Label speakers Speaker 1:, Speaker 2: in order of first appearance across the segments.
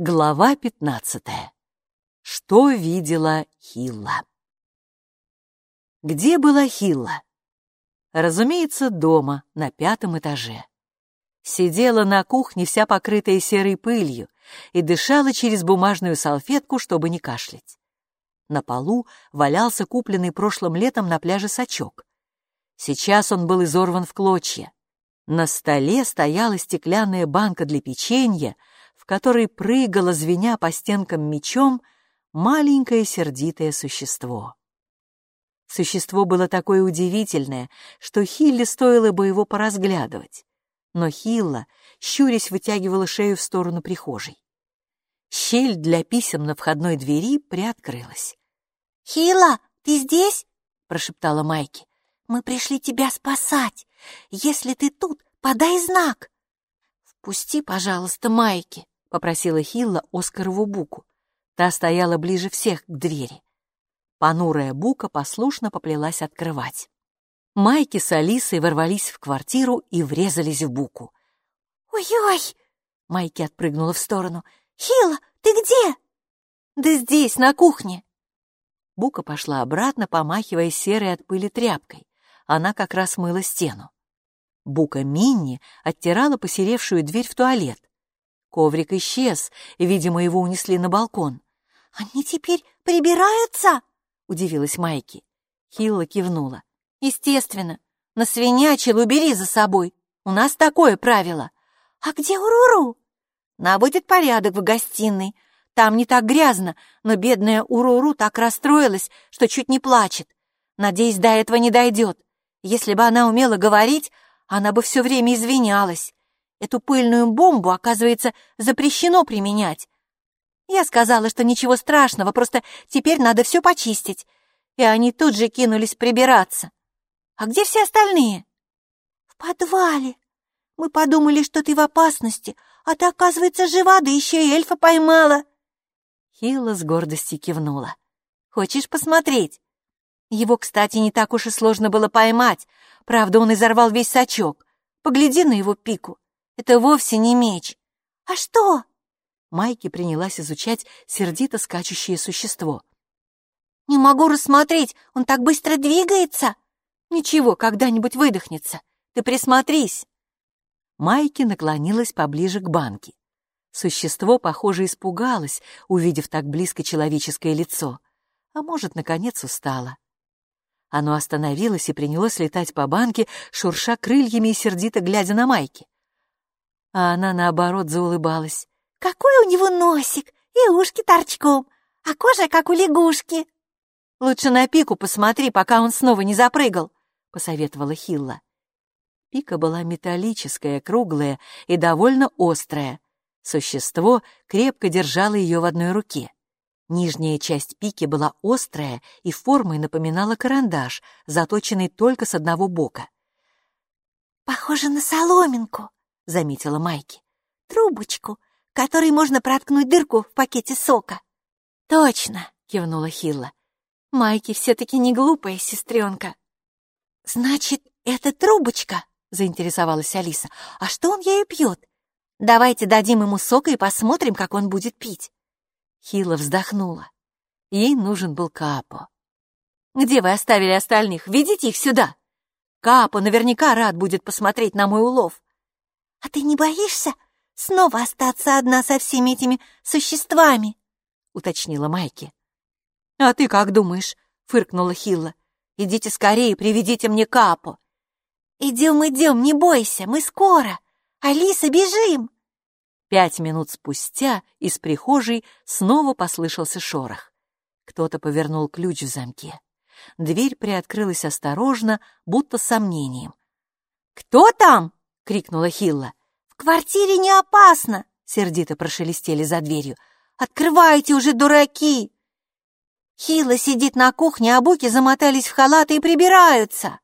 Speaker 1: Глава 15. Что видела Хилла? Где была Хилла? Разумеется, дома, на 5-м этаже. Сидела на кухне, вся покрытая серой пылью, и дышала через бумажную салфетку, чтобы не кашлять. На полу валялся купленный прошлым летом на пляже сачок. Сейчас он был изорван в клочья. На столе стояла стеклянная банка для печенья, в которой прыгало, звеня по стенкам мечом, маленькое сердитое существо. Существо было такое удивительное, что Хилле стоило бы его поразглядывать. Но Хилла, щурясь, вытягивала шею в сторону прихожей. Щель для писем на входной двери приоткрылась.
Speaker 2: «Хилла, ты здесь?» — прошептала Майки. «Мы пришли тебя спасать. Если ты тут, подай знак». «Впусти, пожалуйста, Майки», — попросила Хилла Оскарову Буку. Та стояла ближе всех к двери. Понурая Бука послушно поплелась открывать. Майки с Алисой ворвались в квартиру и врезались в Буку. «Ой-ой!» —
Speaker 1: Майки отпрыгнула в сторону.
Speaker 2: «Хилла, ты где?»
Speaker 1: «Да здесь, на кухне». Бука пошла обратно, помахивая серой от пыли тряпкой. Она как раз мыла стену. Бука Минни оттирала посеревшую дверь в туалет. Коврик исчез, видимо, его унесли на балкон.
Speaker 2: «Они теперь прибираются?»
Speaker 1: — удивилась Майки. Хилла кивнула. «Естественно. Насвинячил, убери за собой. У нас такое правило».
Speaker 2: «А где Уруру?»
Speaker 1: «Наводит порядок в гостиной. Там не так грязно, но бедная Уруру так расстроилась, что чуть не плачет. Надеюсь, до этого не дойдет. Если бы она умела говорить, она бы все время извинялась. Эту пыльную бомбу, оказывается, запрещено применять. Я сказала, что ничего страшного, просто теперь надо все почистить. И они тут же кинулись прибираться. А где все остальные?»
Speaker 2: «В подвале. Мы подумали, что ты в опасности, а ты, оказывается, жива, да еще и эльфа поймала».
Speaker 1: Хилла с гордостью кивнула. «Хочешь посмотреть? Его, кстати, не так уж и сложно было поймать. Правда, он изорвал весь сачок. Погляди на его пику. Это вовсе не меч».
Speaker 2: «А что?»
Speaker 1: Майки принялась изучать сердито скачущее существо.
Speaker 2: «Не могу рассмотреть, он так быстро двигается».
Speaker 1: «Ничего, когда-нибудь выдохнется. Ты присмотрись». Майки наклонилась поближе к банке. Существо, похоже, испугалось, увидев так близко человеческое лицо. А может, наконец устало. Оно остановилось и принялось летать по банке, шурша крыльями и сердито глядя на Майки. А она, наоборот, заулыбалась.
Speaker 2: «Какой у него носик, и ушки торчком, а кожа, как у лягушки».
Speaker 1: «Лучше на пику посмотри, пока он снова не запрыгал», — посоветовала Хилла. Пика была металлическая, круглая и довольно острая. Существо крепко держало ее в одной руке. Нижняя часть пики была острая и формой напоминала карандаш, заточенный только с одного бока.
Speaker 2: «Похоже на соломинку», — заметила Майки. «Трубочку, которой можно проткнуть дырку в пакете сока».
Speaker 1: «Точно», — кивнула Хилла. «Майки все-таки не глупая сестренка».
Speaker 2: «Значит, это трубочка?» — заинтересовалась Алиса. «А что он ею пьет?
Speaker 1: Давайте дадим ему сока и посмотрим, как он будет пить». Хилла вздохнула. Ей нужен был Каапо. «Где вы оставили остальных? Ведите их сюда. Каапо наверняка рад будет посмотреть на мой улов».
Speaker 2: «А ты не боишься снова остаться одна со всеми этими существами?»
Speaker 1: — уточнила Майки. «А ты как думаешь?» — фыркнула Хилла. «Идите скорее, приведите мне Каапо».
Speaker 2: «Идем, идем, не бойся, мы скоро. Алиса, бежим!»
Speaker 1: 5 минут спустя из прихожей снова послышался шорох. Кто-то повернул ключ в замке. Дверь приоткрылась осторожно, будто с сомнением. «Кто там?» — крикнула Хилла.
Speaker 2: «В квартире не опасно!»
Speaker 1: — сердито прошелестели за дверью.
Speaker 2: «Открывайте уже, дураки!» Хилла сидит на кухне, а Буки замотались в халаты и прибираются.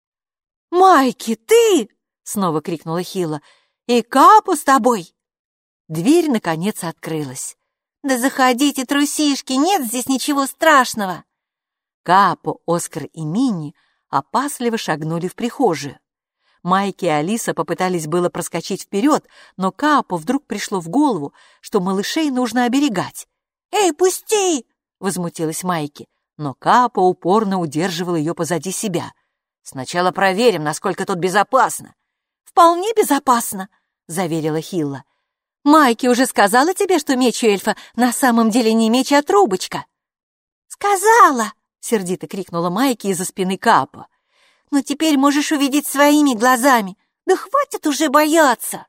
Speaker 1: «Майки, ты!» — снова крикнула Хилла. «И Каапо с тобой!» Дверь, наконец, открылась.
Speaker 2: «Да заходите, трусишки, нет здесь ничего страшного!»
Speaker 1: Каапо, Оскар и Минни опасливо шагнули в прихожую. Майки и Алиса попытались было проскочить вперед, но Каапо вдруг пришло в голову, что малышей нужно оберегать.
Speaker 2: «Эй, пусти!»
Speaker 1: — возмутилась Майки, но Каапо упорно удерживал ее позади себя. «Сначала проверим, насколько тут безопасно».
Speaker 2: «Вполне безопасно», — заверила Хилла. «Майки уже сказала тебе, что меч у эльфа на самом деле не меч, а трубочка?» «Сказала!» — сердито крикнула Майки из-за спины Каапо. «Но теперь можешь увидеть своими глазами. Да хватит уже бояться!»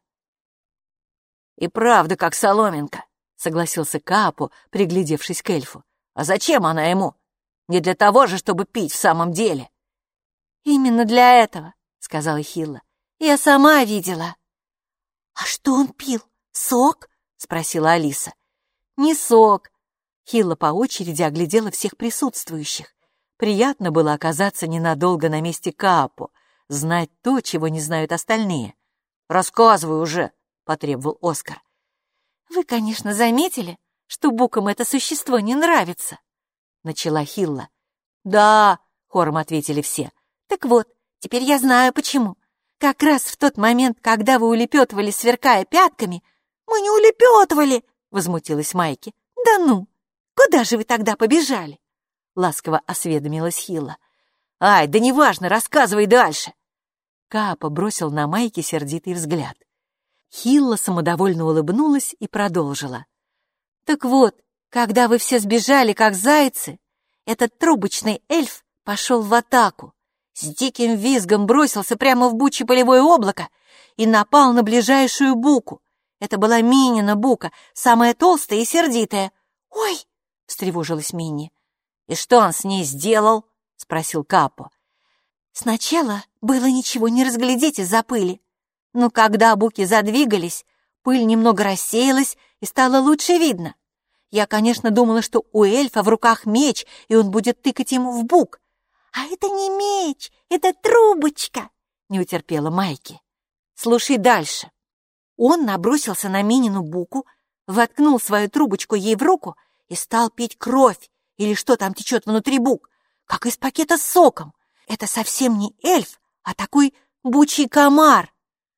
Speaker 1: «И правда, как соломинка», — согласился Каапо, приглядевшись к эльфу. «А зачем она ему? Не для того же, чтобы пить в самом деле».
Speaker 2: «Именно для этого», — сказала Хилла. «Я сама видела». «А что он пил? Сок?» — спросила Алиса.
Speaker 1: «Не сок». Хилла по очереди оглядела всех присутствующих. Приятно было оказаться ненадолго на месте Каапо, знать то, чего не знают остальные. «Рассказывай уже», — потребовал Оскар.
Speaker 2: «Вы, конечно, заметили, что букам это существо не нравится», — начала Хилла.
Speaker 1: «Да», — хором ответили все.
Speaker 2: «Так вот, теперь я знаю, почему. Как раз в тот момент, когда вы улепетывали, сверкая пятками...» «Мы не улепетывали!» — возмутилась Майки. «Да ну! Куда же вы тогда побежали?»
Speaker 1: — ласково осведомилась Хилла. «Ай, да неважно, рассказывай дальше!» Каапо бросил на Майки сердитый взгляд. Хилла самодовольно улыбнулась и продолжила.
Speaker 2: «Так вот, когда вы все сбежали, как зайцы, этот трубочный эльф пошел в атаку, с диким визгом бросился прямо в бучье полевое облако и напал на ближайшую буку. Это была Минина бука, самая толстая и сердитая. «Ой!» — встревожилась Минни.
Speaker 1: «И что он с ней сделал?» — спросил Каапо.
Speaker 2: «Сначала было ничего не разглядеть из-за пыли. Но когда буки задвигались, пыль немного рассеялась и стало лучше видно. Я, конечно, думала, что у эльфа в руках меч, и он будет тыкать ему в бук. А это не меч, это трубочка!» — не утерпела Майки. «Слушай дальше». Он набросился на Минину буку, воткнул свою трубочку ей в руку и стал пить кровь, или что там течет внутри бук, как из пакета с соком. Это совсем не эльф, а такой бучий комар.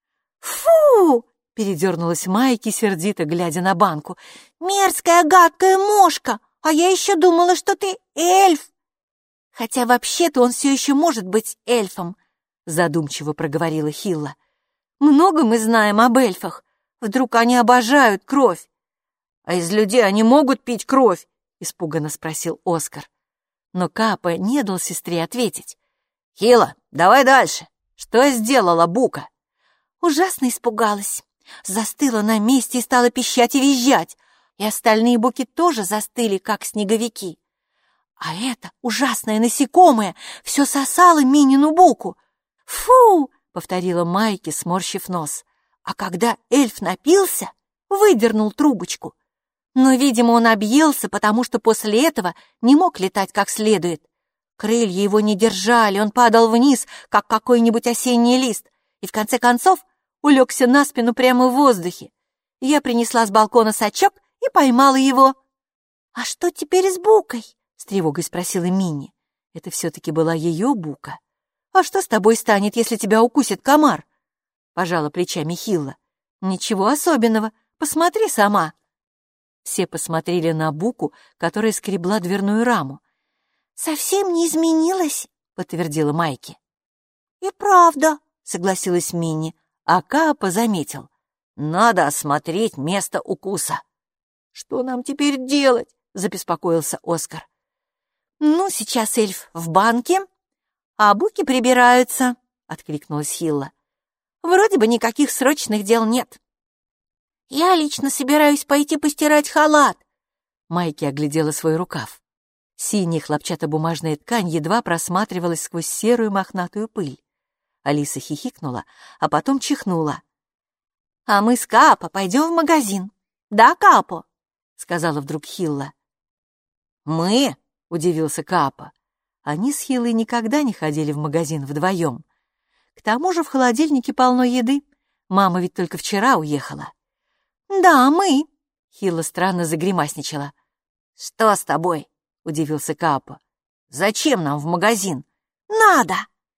Speaker 2: «Фу!» — передернулась Майки, сердито глядя на банку. «Мерзкая, гадкая мошка! А я еще думала, что ты эльф!» «Хотя вообще-то он все еще может быть эльфом», — задумчиво проговорила Хилла. «Много мы знаем об эльфах. Вдруг они обожают кровь?»
Speaker 1: «А из людей они могут пить кровь?» — испуганно спросил Оскар. Но Каапо не дал сестре ответить. «Хилла, давай дальше. Что сделала бука?»
Speaker 2: Ужасно испугалась. Застыла на месте и стала пищать и визжать. И остальные буки тоже застыли, как снеговики. А это ужасное насекомое все сосало Минину буку. «Фу!» — повторила Майки, сморщив нос. А когда эльф напился, выдернул трубочку. Но, видимо, он объелся, потому что после этого не мог летать как следует. Крылья его не держали, он падал вниз, как какой-нибудь осенний лист, и в конце концов улегся на спину прямо в воздухе. Я принесла с балкона сачок и поймала его. «А что теперь с букой?» — с тревогой спросила Минни. Это все-таки была ее бука. «А что с тобой станет, если тебя укусит комар?» — пожала плечами Хилла. «Ничего особенного, посмотри сама». Все посмотрели на буку, которая скребла дверную раму. «Совсем не изменилась», — подтвердила Майки. «И правда», — согласилась Минни, а Каапо заметил. «Надо осмотреть место укуса». «Что нам теперь делать?» — забеспокоился Оскар. «Ну, сейчас эльф в банке, а буки прибираются», — откликнулась Хилла. «Вроде бы никаких срочных дел нет». «Я лично собираюсь пойти постирать халат», — Майки оглядела свой рукав. Синяя хлопчатобумажная ткань едва просматривалась сквозь серую мохнатую пыль. Алиса хихикнула, а потом чихнула. «А мы с Каапо пойдем в магазин. Да, Каапо?» — сказала вдруг Хилла. «Мы?» — удивился Каапо. Они с Хиллой никогда не ходили в магазин вдвоем. К тому же в холодильнике полно еды. Мама ведь только вчера уехала. «Да, мы», — Хилла странно загримасничала. «Что с тобой?» — удивился Каапо. «Зачем нам в магазин?» «Надо!»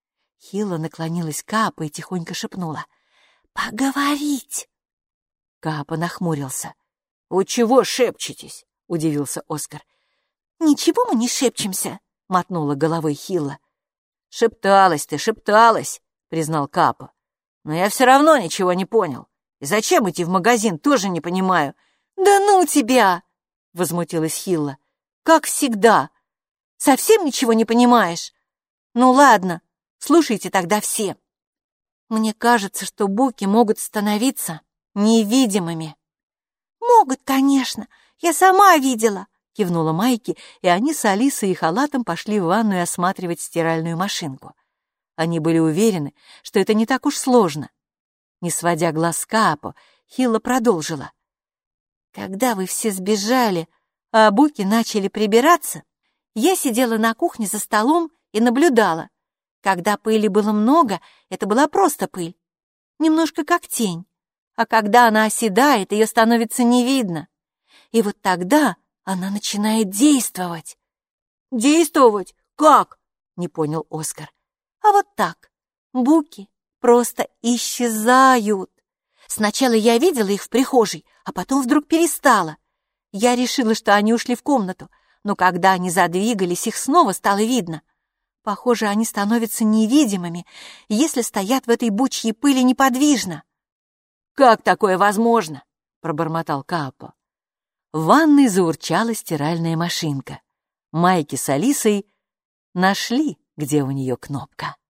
Speaker 2: Хилла наклонилась к Каапо и тихонько шепнула: «Поговорить!»
Speaker 1: Каапо нахмурился. «Вы чего шепчетесь?» — удивился Оскар.
Speaker 2: «Ничего мы не шепчемся», — мотнула головой Хилла.
Speaker 1: «Шепталась ты, шепталась», — признал Каапо. «Но я все равно ничего не понял. И зачем идти в магазин, тоже не понимаю».
Speaker 2: «Да ну тебя!»
Speaker 1: — возмутилась Хилла. «Как всегда.
Speaker 2: Совсем ничего не понимаешь? Ну ладно, слушайте тогда все. Мне кажется, что буки могут становиться невидимыми». «Могут, конечно, я сама видела», — кивнула Майки, и они с Алисой и Халатом пошли в ванную осматривать стиральную машинку. Они были уверены, что это не так уж сложно. Не сводя глаз с Каапо, Хилла продолжила. «Когда вы все сбежали, а буки начали прибираться, я сидела на кухне за столом и наблюдала. Когда пыли было много, это была просто пыль, немножко как тень. А когда она оседает, ее становится не видно. И вот тогда она начинает действовать».
Speaker 1: «Действовать? Как?»
Speaker 2: — не понял Оскар. «А вот так. Буки просто исчезают. Сначала я видела их в прихожей, а потом вдруг перестала. Я решила, что они ушли в комнату, но когда они задвигались, их снова стало видно. Похоже, они становятся невидимыми, если стоят в этой бучьей пыли неподвижно».
Speaker 1: «Как такое возможно?» — пробормотал Каапо. В ванной заурчала стиральная машинка. Майки с Алисой нашли, где у нее кнопка.